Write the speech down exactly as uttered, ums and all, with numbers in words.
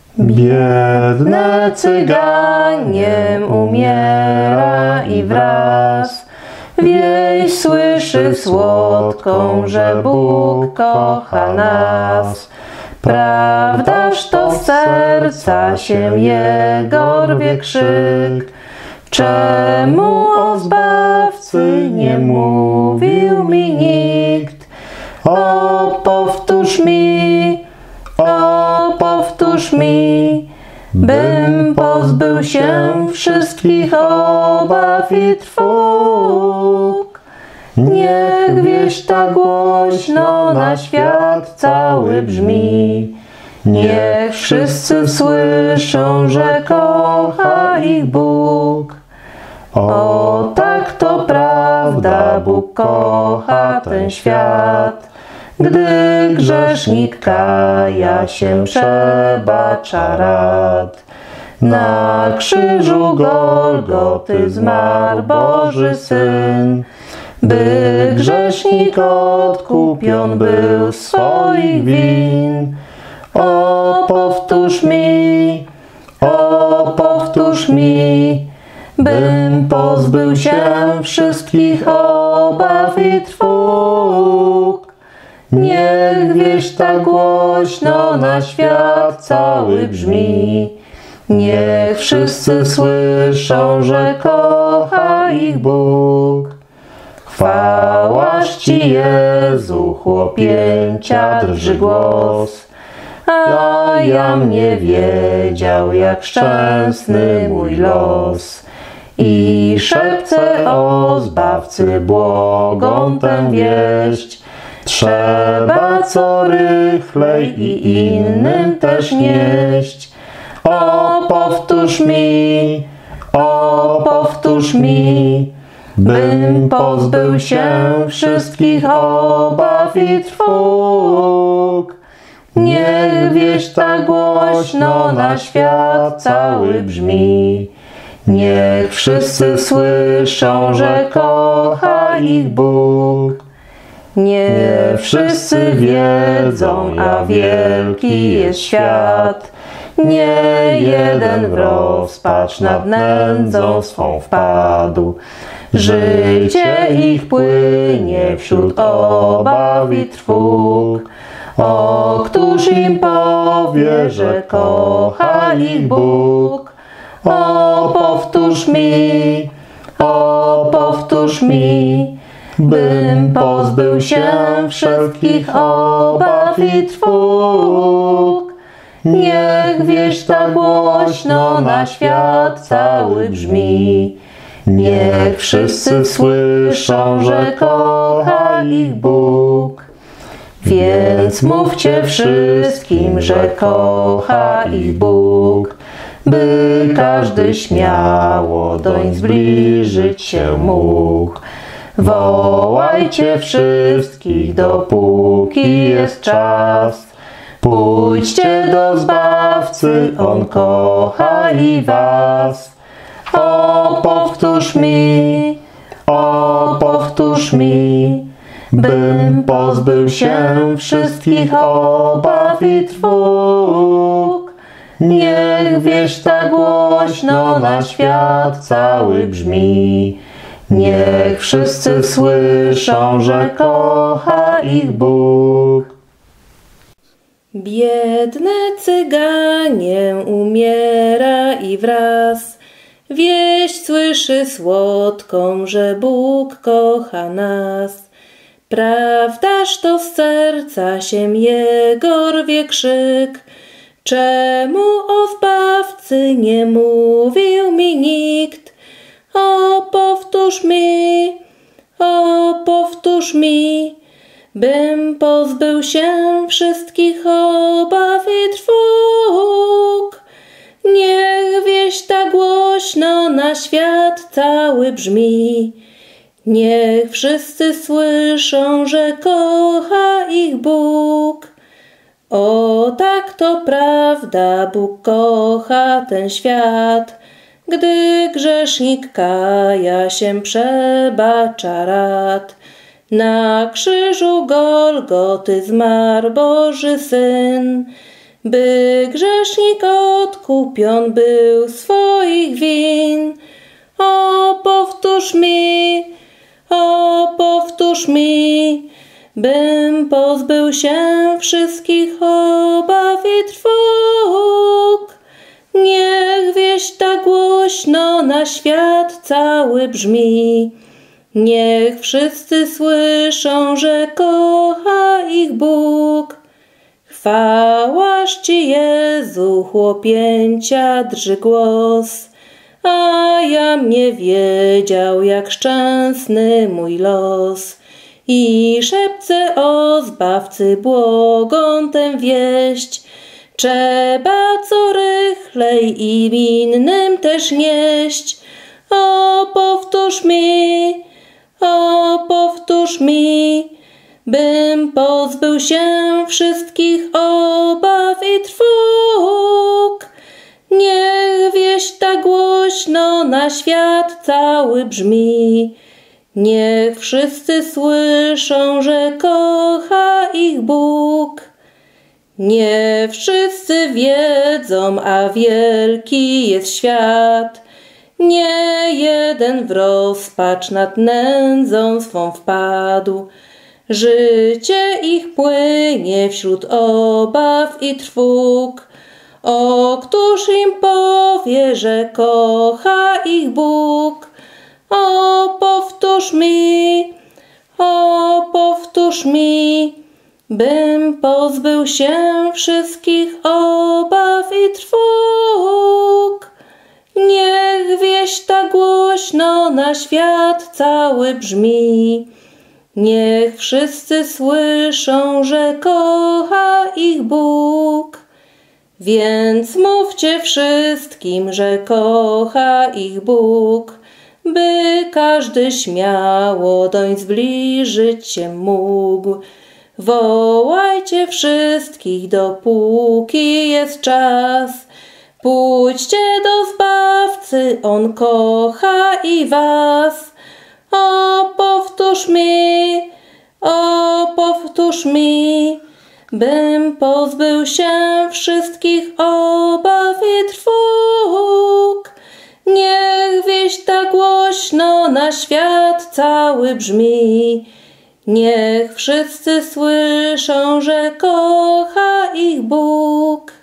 Biedne cyganiem umiera i wraz wieś słyszy słodką, że Bóg kocha nas. Prawdaż to z serca się Jego rwie krzyk, czemu o Zbawcy nie mówił mi nikt? O, powtórz mi, o, powtórz mi, bym pozbył się wszystkich obaw i trwóg. Niech wieść ta głośno na świat cały brzmi, niech wszyscy słyszą, że kocha ich Bóg. O, tak to prawda, Bóg kocha ten świat. Gdy grzesznik kaja się, przebacza rad. Na krzyżu Golgoty zmarł Boży Syn, by grzesznik odkupion był z swoich win. O, powtórz mi, o, powtórz mi, bym pozbył się wszystkich obaw i trwóg. Niech wieść ta głośno na świat cały brzmi, niech wszyscy słyszą, że kocha ich Bóg. Chwałaż Ci, Jezu, chłopięcia drży głos, a jam nie wiedział, jak szczęsny mój los. I szepce o Zbawcy błogą tę wieść, trzeba co rychlej i innym też nieść. O, powtórz mi, o, powtórz mi, bym pozbył się wszystkich obaw i trwóg. Niech wieść ta głośno na świat cały brzmi, niech wszyscy słyszą, że kocha ich Bóg. Nie wszyscy wiedzą, a wielki jest świat. Nie jeden w rozpacz nad nędzą swą wpadł. Życie ich płynie wśród obaw i trwóg. O, któż im powie, że kocha ich Bóg? O, powtórz mi, o, powtórz mi, bym pozbył się wszystkich obaw i trwóg. Niech wieść ta głośno na świat cały brzmi, niech wszyscy słyszą, że kocha ich Bóg. Więc mówcie wszystkim, że kocha ich Bóg, by każdy śmiało doń zbliżyć się mógł. Wołajcie wszystkich, dopóki jest czas. Pójdźcie do Zbawcy, On kocha i was. O, powtórz mi, o, powtórz mi, bym pozbył się wszystkich obaw i trwóg. Niech wieść ta głośno na świat cały brzmi, niech wszyscy słyszą, że kocha ich Bóg. Biedne cyganie umiera i wraz wieść słyszy słodką, że Bóg kocha nas. Prawdaż to z serca się Jego rwie krzyk, czemu o Zbawcy nie mówił mi nikt? O, powtórz mi, o, powtórz mi, bym pozbył się wszystkich obaw i trwóg. Niech wieść ta głośno na świat cały brzmi, niech wszyscy słyszą, że kocha ich Bóg. O, tak to prawda, Bóg kocha ten świat. Gdy grzesznik kaja się, przebacza rad. Na krzyżu Golgoty zmarł Boży Syn, by grzesznik odkupion był swoich win. O, powtórz mi, o, powtórz mi, bym pozbył się wszystkich obaw i trwóg. Niech wieść tak głośno na świat cały brzmi, niech wszyscy słyszą, że kocha ich Bóg. Chwałaż Ci, Jezu, chłopięcia drży głos, a jam nie wiedział, jak szczęsny mój los. I szepce o Zbawcy błogą tę wieść, trzeba co rychlej i innym też nieść. O, powtórz mi, o, powtórz mi, bym pozbył się wszystkich obaw i trwóg. Niech wieść tak głośno na świat cały brzmi, niech wszyscy słyszą, że kocha ich Bóg. Nie wszyscy wiedzą, a wielki jest świat. Nie jeden w rozpacz nad nędzą swą wpadł. Życie ich płynie wśród obaw i trwóg. O, któż im powie, że kocha ich Bóg? O, powtórz mi, o, powtórz mi, bym pozbył się wszystkich obaw i trwóg. Niech wieść tak głośno na świat cały brzmi, niech wszyscy słyszą, że kocha ich Bóg. Więc mówcie wszystkim, że kocha ich Bóg, by każdy śmiało doń zbliżyć się mógł. Wołajcie wszystkich, dopóki jest czas. Pójdźcie do Zbawcy, On kocha i was. O, powtórz mi, o, powtórz mi, bym pozbył się wszystkich obaw i trwóg. Niech wieść tak głośno na świat cały brzmi, niech wszyscy słyszą, że kocha ich Bóg.